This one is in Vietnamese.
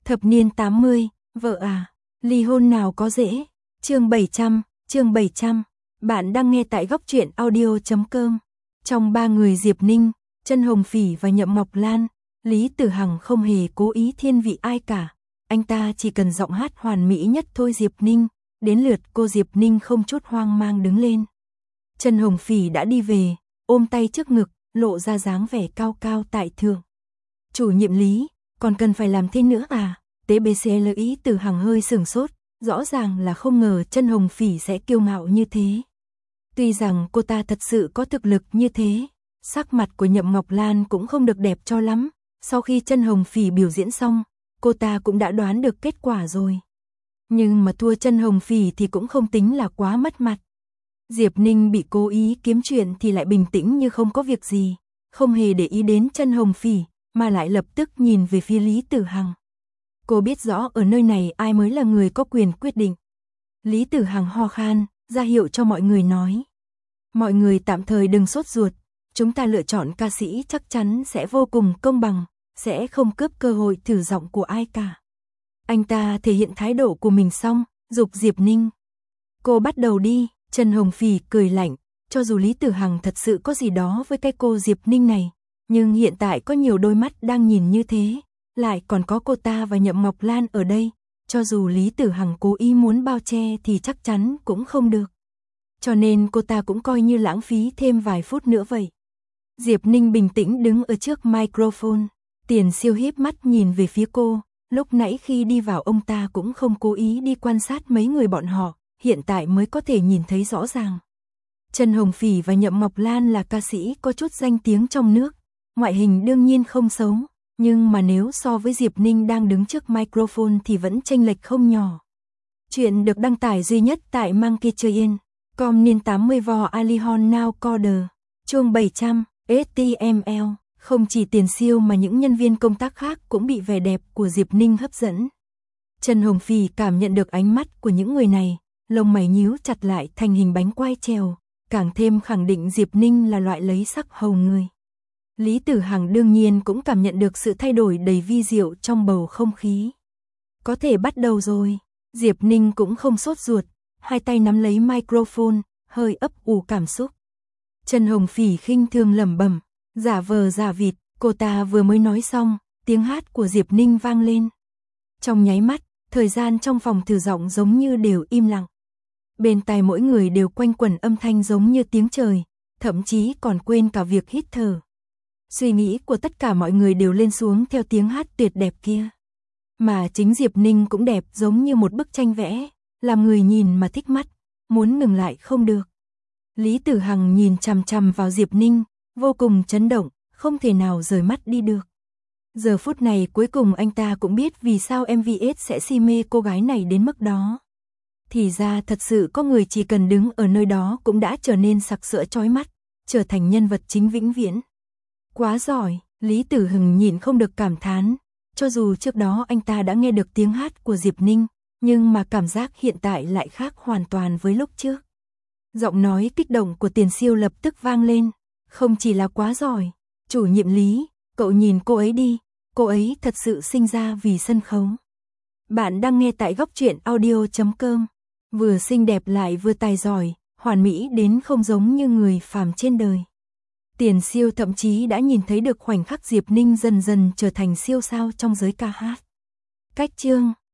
Thập niên 80, vợ à, ly hôn nào có dễ. Chương 700. Bạn đang nghe tại góc truyện audio.com. Trong ba người Diệp Ninh, Chân Hồng Phỉ và Nhậm Ngọc Lan, Lý Tử Hằng không hề cố ý thiên vị ai cả. Anh ta chỉ cần giọng hát hoàn mỹ nhất thôi. Diệp Ninh, đến lượt cô Diệp Ninh không chút hoang mang đứng lên. Chân Hồng Phỉ đã đi về, ôm tay trước ngực, lộ ra dáng vẻ cao cao tại thượng. Chủ nhiệm Lý, còn cần phải làm thế nữa à? TBCL. Lý Tử Hằng hơi sửng sốt, rõ ràng là không ngờ Chân Hồng Phỉ sẽ kiêu ngạo như thế. Tuy rằng cô ta thật sự có thực lực như thế, sắc mặt của Nhậm Ngọc Lan cũng không được đẹp cho lắm. Sau khi Chân Hồng Phỉ biểu diễn xong, cô ta cũng đã đoán được kết quả rồi. Nhưng mà thua Chân Hồng Phỉ thì cũng không tính là quá mất mặt. Diệp Ninh bị cố ý kiếm chuyện thì lại bình tĩnh như không có việc gì, không hề để ý đến Chân Hồng Phỉ, mà lại lập tức nhìn về phía Lý Tử Hằng. Cô biết rõ ở nơi này ai mới là người có quyền quyết định. Lý Tử Hằng ho khan, ra hiệu cho mọi người nói. Mọi người tạm thời đừng sốt ruột, chúng ta lựa chọn ca sĩ chắc chắn sẽ vô cùng công bằng, sẽ không cướp cơ hội thử giọng của ai cả. Anh ta thể hiện thái độ của mình xong, giục Diệp Ninh. Cô bắt đầu đi. Chân Hồng Phỉ cười lạnh, cho dù Lý Tử Hằng thật sự có gì đó với cái cô Diệp Ninh này, nhưng hiện tại có nhiều đôi mắt đang nhìn như thế, lại còn có cô ta và Nhậm Ngọc Lan ở đây, cho dù Lý Tử Hằng cố ý muốn bao che thì chắc chắn cũng không được. Cho nên cô ta cũng coi như lãng phí thêm vài phút nữa vậy. Diệp Ninh bình tĩnh đứng ở trước microphone, Tiền Siêu híp mắt nhìn về phía cô, lúc nãy khi đi vào ông ta cũng không cố ý đi quan sát mấy người bọn họ, hiện tại mới có thể nhìn thấy rõ ràng. Chân Hồng Phỉ và Nhậm Ngọc Lan là ca sĩ có chút danh tiếng trong nước, ngoại hình đương nhiên không xấu, nhưng mà nếu so với Diệp Ninh đang đứng trước microphone thì vẫn chênh lệch không nhỏ. Chuyện được đăng tải duy nhất tại Monkeytrain.com niên 80 vò Alihon Now Coder. Chương 700, HTML. Không chỉ Tiền Siêu mà những nhân viên công tác khác cũng bị vẻ đẹp của Diệp Ninh hấp dẫn. Chân Hồng Phỉ cảm nhận được ánh mắt của những người này, lông mày nhíu chặt lại thành hình bánh quai trèo, càng thêm khẳng định Diệp Ninh là loại lấy sắc hầu người. Lý Tử Hằng đương nhiên cũng cảm nhận được sự thay đổi đầy vi diệu trong bầu không khí. Có thể bắt đầu rồi. Diệp Ninh cũng không sốt ruột, hai tay nắm lấy microphone, hơi ấp ủ cảm xúc. Chân Hồng Phỉ khinh thường lẩm bẩm, giả vờ giả vịt. Cô ta vừa mới nói xong, tiếng hát của Diệp Ninh vang lên. Trong nháy mắt, thời gian trong phòng thử giọng giống như đều im lặng. Bên tai mỗi người đều quanh quẩn âm thanh giống như tiếng trời, thậm chí còn quên cả việc hít thở. Suy nghĩ của tất cả mọi người đều lên xuống theo tiếng hát tuyệt đẹp kia. Mà chính Diệp Ninh cũng đẹp giống như một bức tranh vẽ, làm người nhìn mà thích mắt, muốn ngừng lại không được. Lý Tử Hằng nhìn chằm chằm vào Diệp Ninh, vô cùng chấn động, không thể nào rời mắt đi được. Giờ phút này cuối cùng anh ta cũng biết vì sao MVS sẽ si mê cô gái này đến mức đó. Thì ra thật sự có người chỉ cần đứng ở nơi đó cũng đã trở nên sặc sỡ chói mắt, trở thành nhân vật chính vĩnh viễn. Quá giỏi, Lý Tử Hằng nhịn không được cảm thán, cho dù trước đó anh ta đã nghe được tiếng hát của Diệp Ninh, nhưng mà cảm giác hiện tại lại khác hoàn toàn với lúc trước. Giọng nói kích động của Tiền Siêu lập tức vang lên, không chỉ là quá giỏi, chủ nhiệm Lý, cậu nhìn cô ấy đi, cô ấy thật sự sinh ra vì sân khấu. Bạn đang nghe tại góc truyện audio.com, vừa xinh đẹp lại vừa tài giỏi, hoàn mỹ đến không giống như người phàm trên đời. Tiền Siêu thậm chí đã nhìn thấy được khoảnh khắc Diệp Ninh dần dần trở thành siêu sao trong giới ca hát. Cách chương